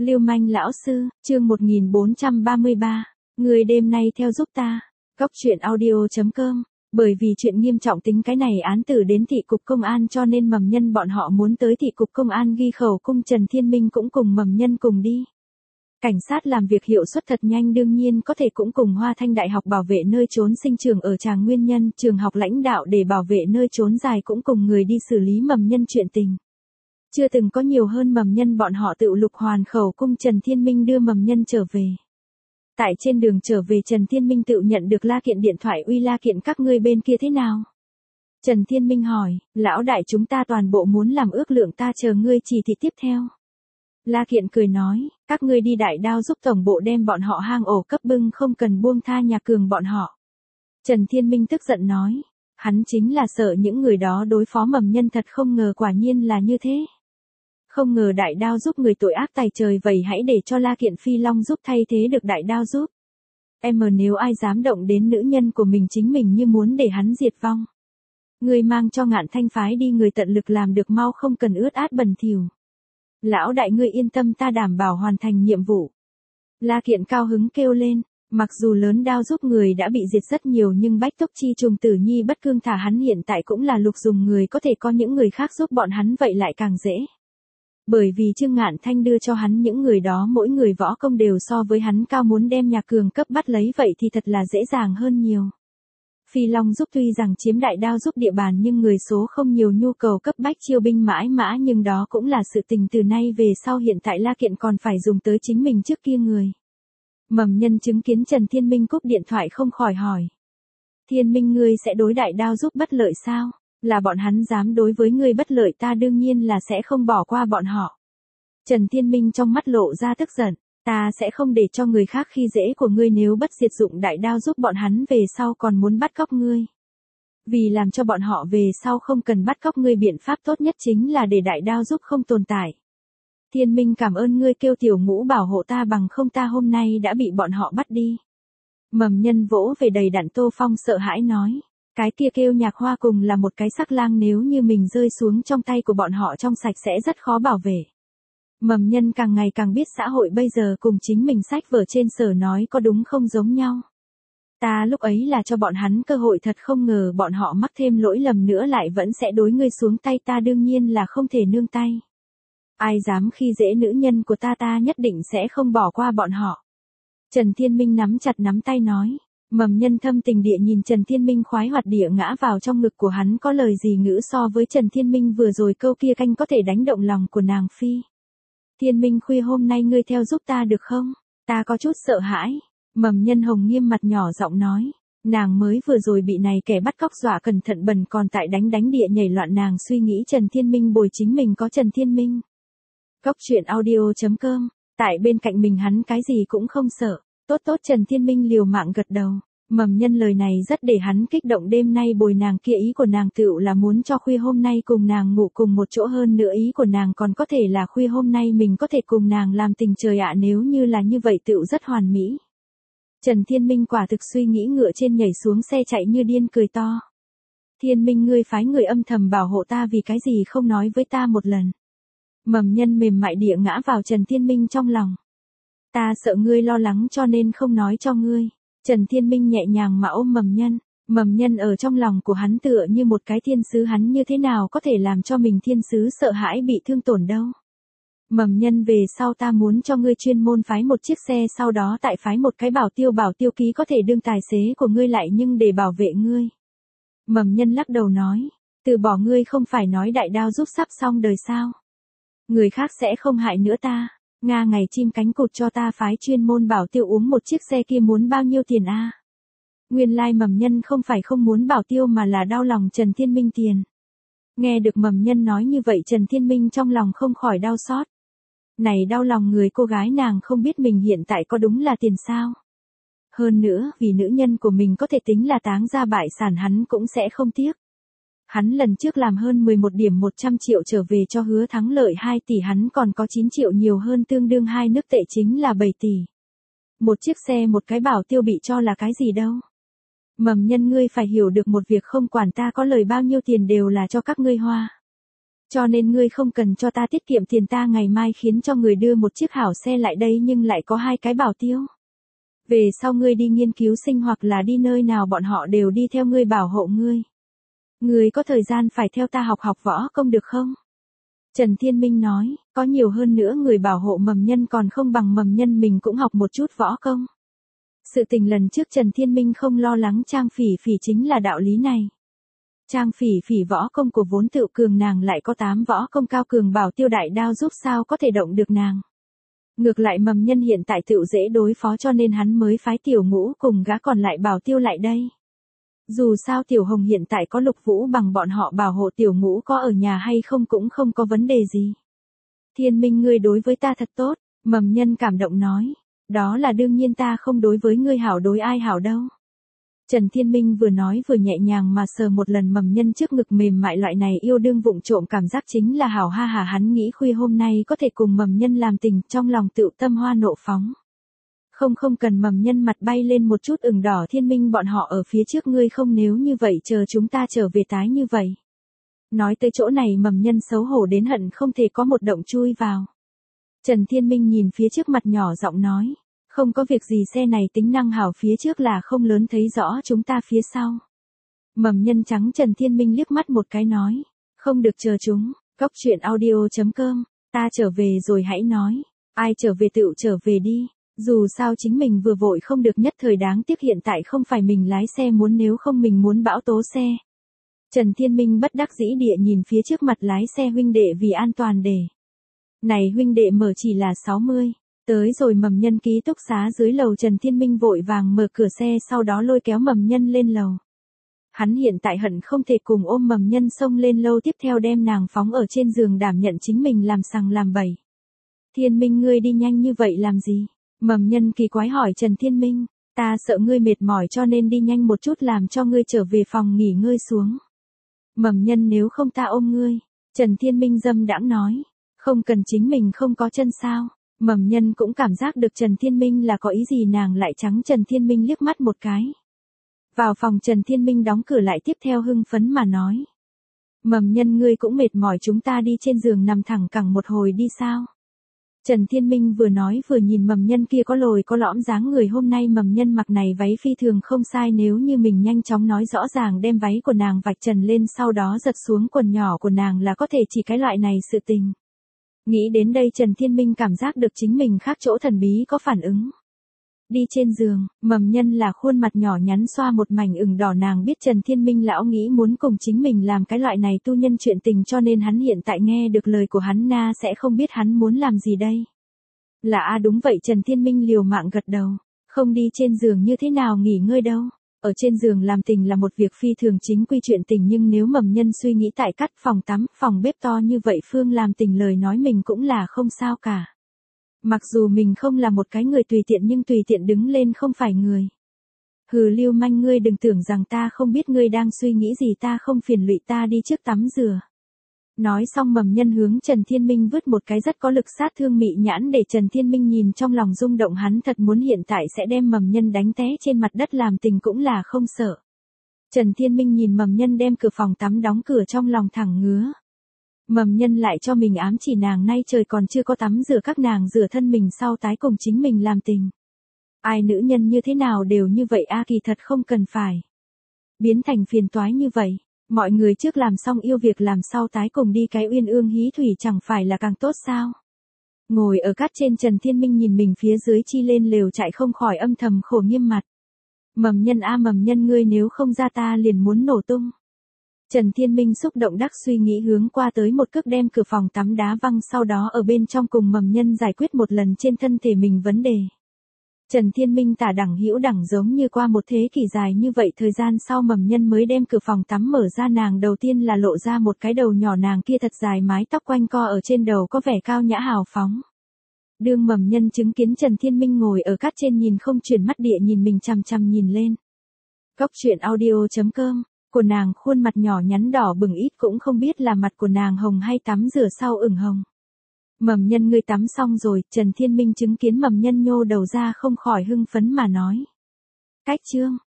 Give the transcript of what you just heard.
Lưu manh lão sư, chương 1433. Người đêm nay theo giúp ta. Góc truyện audio.com. Bởi vì chuyện nghiêm trọng tính cái này án tử đến thị cục công an cho nên Mầm Nhân bọn họ muốn tới thị cục công an ghi khẩu cung. Trần Thiên Minh cũng cùng Mầm Nhân cùng đi. Cảnh sát làm việc hiệu suất thật nhanh, đương nhiên có thể cũng cùng Hoa Thanh Đại học bảo vệ nơi trốn sinh trường ở Tràng Nguyên Nhân, trường học lãnh đạo để bảo vệ nơi trốn dài cũng cùng người đi xử lý Mầm Nhân chuyện tình. Chưa từng có nhiều hơn Mầm Nhân bọn họ tự lục hoàn khẩu cung. Trần Thiên Minh đưa Mầm Nhân trở về. Tại trên đường trở về Trần Thiên Minh tự nhận được La Kiện điện thoại. Uy La Kiện, các ngươi bên kia thế nào? Trần Thiên Minh hỏi, lão đại chúng ta toàn bộ muốn làm ước lượng, ta chờ ngươi chỉ thị tiếp theo. La Kiện cười nói, các ngươi đi đại đao giúp tổng bộ đem bọn họ hang ổ cấp bưng, không cần buông tha nhà Cường bọn họ. Trần Thiên Minh tức giận nói, hắn chính là sợ những người đó đối phó Mầm Nhân, thật không ngờ quả nhiên là như thế. Không ngờ đại đao giúp người tội ác tày trời, vậy hãy để cho La Kiện Phi Long giúp thay thế được đại đao giúp. Nếu ai dám động đến nữ nhân của mình, chính mình như muốn để hắn diệt vong. Người mang cho Ngạn Thanh phái đi người tận lực làm được mau, không cần ướt át bẩn thỉu. Lão đại ngươi yên tâm, ta đảm bảo hoàn thành nhiệm vụ. La Kiện cao hứng kêu lên, mặc dù lớn đao giúp người đã bị diệt rất nhiều nhưng Bách Túc Chi trùng tử nhi bất cương thả hắn hiện tại cũng là lục dùng người, có thể có những người khác giúp bọn hắn vậy lại càng dễ. Bởi vì Trương Ngạn Thanh đưa cho hắn những người đó mỗi người võ công đều so với hắn cao, muốn đem nhà Cường cấp bắt lấy vậy thì thật là dễ dàng hơn nhiều. Phi Long giúp tuy rằng chiếm đại đao giúp địa bàn nhưng người số không nhiều, nhu cầu cấp bách chiêu binh mãi mã, nhưng đó cũng là sự tình từ nay về sau. Hiện tại La Kiện còn phải dùng tới chính mình trước kia người. Mầm Nhân chứng kiến Trần Thiên Minh cúp điện thoại không khỏi hỏi. Thiên Minh, ngươi sẽ đối đại đao giúp bất lợi sao? Là bọn hắn dám đối với ngươi bất lợi, ta đương nhiên là sẽ không bỏ qua bọn họ. Trần Thiên Minh trong mắt lộ ra tức giận, ta sẽ không để cho người khác khi dễ của ngươi, nếu bất diệt dụng đại đao giúp bọn hắn về sau còn muốn bắt cóc ngươi. Vì làm cho bọn họ về sau không cần bắt cóc ngươi, biện pháp tốt nhất chính là để đại đao giúp không tồn tại. Thiên Minh, cảm ơn ngươi kêu Tiểu Ngũ bảo hộ ta, bằng không ta hôm nay đã bị bọn họ bắt đi. Mầm Nhân vỗ về đầy đặn Tô Phong sợ hãi nói. Cái kia kêu Nhạc Hoa cùng là một cái sắc lang, nếu như mình rơi xuống trong tay của bọn họ trong sạch sẽ rất khó bảo vệ. Mầm Nhân càng ngày càng biết xã hội bây giờ cùng chính mình sách vở trên sở nói có đúng không giống nhau. Ta lúc ấy là cho bọn hắn cơ hội, thật không ngờ bọn họ mắc thêm lỗi lầm nữa lại vẫn sẽ đối ngươi xuống tay, ta đương nhiên là không thể nương tay. Ai dám khi dễ nữ nhân của ta, ta nhất định sẽ không bỏ qua bọn họ. Trần Thiên Minh nắm chặt nắm tay nói. Mầm Nhân thâm tình địa nhìn Trần Thiên Minh, khoái hoạt địa ngã vào trong ngực của hắn, có lời gì ngữ so với Trần Thiên Minh vừa rồi câu kia canh có thể đánh động lòng của nàng phi. Thiên Minh, khuya hôm nay ngươi theo giúp ta được không? Ta có chút sợ hãi. Mầm Nhân hồng nghiêm mặt nhỏ giọng nói. Nàng mới vừa rồi bị này kẻ bắt cóc dọa cẩn thận bần, còn tại đánh địa nhảy loạn, nàng suy nghĩ Trần Thiên Minh bồi chính mình có Trần Thiên Minh. Góc truyện audio.com. Tại bên cạnh mình hắn cái gì cũng không sợ. Tốt, Trần Thiên Minh liều mạng gật đầu. Mầm Nhân lời này rất để hắn kích động, đêm nay bồi nàng kia ý của nàng tựu là muốn cho khuya hôm nay cùng nàng ngủ cùng một chỗ, hơn nữa ý của nàng còn có thể là khuya hôm nay mình có thể cùng nàng làm tình, trời ạ, nếu như là như vậy tựu rất hoàn mỹ. Trần Thiên Minh quả thực suy nghĩ ngựa trên nhảy xuống xe chạy như điên, cười to. Thiên Minh, ngươi phái người âm thầm bảo hộ ta, vì cái gì không nói với ta một lần? Mầm Nhân mềm mại địa ngã vào Trần Thiên Minh trong lòng. Ta sợ ngươi lo lắng cho nên không nói cho ngươi. Trần Thiên Minh nhẹ nhàng mà ôm Mầm Nhân. Mầm Nhân ở trong lòng của hắn tựa như một cái thiên sứ, hắn như thế nào có thể làm cho mình thiên sứ sợ hãi bị thương tổn đâu. Mầm Nhân, về sau ta muốn cho ngươi chuyên môn phái một chiếc xe, sau đó tại phái một cái bảo tiêu ký có thể đương tài xế của ngươi lại, nhưng để bảo vệ ngươi. Mầm Nhân lắc đầu nói, từ bỏ, ngươi không phải nói đại đao giúp sắp xong đời sao? Người khác sẽ không hại nữa ta. Nga ngày chim cánh cụt, cho ta phái chuyên môn bảo tiêu uống một chiếc xe kia muốn bao nhiêu tiền a? Nguyên lai Mầm Nhân không phải không muốn bảo tiêu mà là đau lòng Trần Thiên Minh tiền. Nghe được Mầm Nhân nói như vậy, Trần Thiên Minh trong lòng không khỏi đau xót. Này đau lòng người cô gái, nàng không biết mình hiện tại có đúng là tiền sao? Hơn nữa, vì nữ nhân của mình có thể tính là táng ra bại sản hắn cũng sẽ không tiếc. Hắn lần trước làm hơn 11 điểm 100 triệu trở về cho Hứa Thắng Lợi 2 tỷ, hắn còn có 9 triệu nhiều hơn, tương đương 2 nước tệ chính là 7 tỷ. Một chiếc xe một cái bảo tiêu bị cho là cái gì đâu. Mầm Nhân, ngươi phải hiểu được một việc, không quản ta có lời bao nhiêu tiền đều là cho các ngươi hoa. Cho nên ngươi không cần cho ta tiết kiệm tiền, ta ngày mai khiến cho người đưa một chiếc hảo xe lại đây, nhưng lại có 2 cái bảo tiêu. Về sau ngươi đi nghiên cứu sinh hoặc là đi nơi nào bọn họ đều đi theo ngươi bảo hộ ngươi. Ngươi có thời gian phải theo ta học võ công được không? Trần Thiên Minh nói, có nhiều hơn nữa người bảo hộ Mầm Nhân còn không bằng Mầm Nhân mình cũng học một chút võ công. Sự tình lần trước Trần Thiên Minh không lo lắng Trang Phỉ Phỉ chính là đạo lý này. Trang Phỉ Phỉ võ công của vốn tự cường, nàng lại có 8 võ công cao cường, bảo tiêu đại đao giúp sao có thể động được nàng. Ngược lại Mầm Nhân hiện tại tự dễ đối phó, cho nên hắn mới phái Tiểu Ngũ cùng gã còn lại bảo tiêu lại đây. Dù sao Tiểu Hồng hiện tại có Lục Vũ bằng bọn họ bảo hộ, Tiểu Ngũ có ở nhà hay không cũng không có vấn đề gì. Thiên Minh, ngươi đối với ta thật tốt, Mầm Nhân cảm động nói. Đó là đương nhiên, ta không đối với ngươi hảo đối ai hảo đâu. Trần Thiên Minh vừa nói vừa nhẹ nhàng mà sờ một lần Mầm Nhân trước ngực mềm mại, loại này yêu đương vụng trộm cảm giác chính là hảo ha hà. Hắn nghĩ khuya hôm nay có thể cùng Mầm Nhân làm tình, trong lòng tựu tâm hoa nộ phóng. Không cần. Mầm Nhân mặt bay lên một chút ửng đỏ. Thiên Minh, bọn họ ở phía trước ngươi không, nếu như vậy chờ chúng ta trở về tái như vậy. Nói tới chỗ này Mầm Nhân xấu hổ đến hận không thể có một động chui vào. Trần Thiên Minh nhìn phía trước mặt nhỏ giọng nói. Không có việc gì, xe này tính năng hảo, phía trước là không lớn thấy rõ chúng ta phía sau. Mầm Nhân trắng Trần Thiên Minh liếc mắt một cái nói. Không được, chờ chúng. Cóc truyện audio.com. Ta trở về rồi hãy nói. Ai trở về tựu trở về đi. Dù sao chính mình vừa vội không được, nhất thời đáng tiếc hiện tại không phải mình lái xe muốn, nếu không mình muốn bão tố xe. Trần Thiên Minh bất đắc dĩ địa nhìn phía trước mặt lái xe huynh đệ, vì an toàn để. Này huynh đệ mở chỉ là 60. Tới rồi Mầm Nhân ký túc xá dưới lầu, Trần Thiên Minh vội vàng mở cửa xe, sau đó lôi kéo Mầm Nhân lên lầu. Hắn hiện tại hận không thể cùng ôm Mầm Nhân xông lên lâu, tiếp theo đem nàng phóng ở trên giường, đảm nhận chính mình làm sằng làm bậy. Thiên Minh, ngươi đi nhanh như vậy làm gì? Mầm Nhân kỳ quái hỏi Trần Thiên Minh. Ta sợ ngươi mệt mỏi cho nên đi nhanh một chút, làm cho ngươi trở về phòng nghỉ ngơi xuống. Mầm Nhân, nếu không ta ôm ngươi. Trần Thiên Minh dâm đãng nói. Không cần, chính mình không có chân sao? Mầm Nhân cũng cảm giác được Trần Thiên Minh là có ý gì, nàng lại trắng Trần Thiên Minh liếc mắt một cái. Vào phòng Trần Thiên Minh đóng cửa lại, tiếp theo hưng phấn mà nói. Mầm Nhân, ngươi cũng mệt mỏi, chúng ta đi trên giường nằm thẳng cẳng một hồi đi sao? Trần Thiên Minh vừa nói vừa nhìn Mầm Nhân kia có lồi có lõm dáng người, hôm nay Mầm Nhân mặc này váy phi thường không sai, nếu như mình nhanh chóng nói rõ ràng đem váy của nàng vạch trần lên, sau đó giật xuống quần nhỏ của nàng là có thể chỉ cái loại này sự tình. Nghĩ đến đây Trần Thiên Minh cảm giác được chính mình khác chỗ thần bí có phản ứng. Đi trên giường, Mầm Nhân là khuôn mặt nhỏ nhắn xoa một mảnh ửng đỏ, nàng biết Trần Thiên Minh lão nghĩ muốn cùng chính mình làm cái loại này tu nhân chuyện tình, cho nên hắn hiện tại nghe được lời của hắn na sẽ không biết hắn muốn làm gì đây. Là đúng vậy. Trần Thiên Minh liều mạng gật đầu. Không đi trên giường như thế nào nghỉ ngơi đâu. Ở trên giường làm tình là một việc phi thường chính quy chuyện tình, nhưng nếu Mầm Nhân suy nghĩ tại cắt phòng tắm, phòng bếp to như vậy phương làm tình lời nói mình cũng là không sao cả. Mặc dù mình không là một cái người tùy tiện, nhưng tùy tiện đứng lên không phải người. Hừ, lưu manh, ngươi đừng tưởng rằng ta không biết ngươi đang suy nghĩ gì, ta không phiền lụy, ta đi trước tắm rửa. Nói xong Mầm Nhân hướng Trần Thiên Minh vứt một cái rất có lực sát thương mị nhãn, để Trần Thiên Minh nhìn trong lòng rung động, hắn thật muốn hiện tại sẽ đem Mầm Nhân đánh té trên mặt đất, làm tình cũng là không sợ. Trần Thiên Minh nhìn Mầm Nhân đem cửa phòng tắm đóng cửa, trong lòng thẳng ngứa. Mầm Nhân lại cho mình ám chỉ nàng nay trời còn chưa có tắm rửa, các nàng rửa thân mình sau tái cùng chính mình làm tình. Ai nữ nhân như thế nào đều như vậy kỳ thật không cần phải biến thành phiền toái như vậy. Mọi người trước làm xong yêu việc, làm sau tái cùng đi cái uyên ương hí thủy chẳng phải là càng tốt sao? Ngồi ở cát trên, Trần Thiên Minh nhìn mình phía dưới chi lên lều trại, không khỏi âm thầm khổ nghiêm mặt. Mầm Nhân Mầm Nhân, ngươi nếu không ra ta liền muốn nổ tung. Trần Thiên Minh xúc động đắc suy nghĩ, hướng qua tới một cước đem cửa phòng tắm đá văng, sau đó ở bên trong cùng Mầm Nhân giải quyết một lần trên thân thể mình vấn đề. Trần Thiên Minh tả đẳng hữu đẳng, giống như qua một thế kỷ dài như vậy thời gian sau Mầm Nhân mới đem cửa phòng tắm mở ra, nàng đầu tiên là lộ ra một cái đầu nhỏ, nàng kia thật dài mái tóc quanh co ở trên đầu có vẻ cao nhã hào phóng. Đương Mầm Nhân chứng kiến Trần Thiên Minh ngồi ở cát trên nhìn không chuyển mắt địa nhìn mình chằm chằm nhìn lên. Cóc truyện audio.com. Của nàng khuôn mặt nhỏ nhắn đỏ bừng, ít cũng không biết là mặt của nàng hồng hay tắm rửa sau ửng hồng. Mầm Nhân, ngươi tắm xong rồi? Trần Thiên Minh chứng kiến Mầm Nhân nhô đầu ra không khỏi hưng phấn mà nói. Cách chương.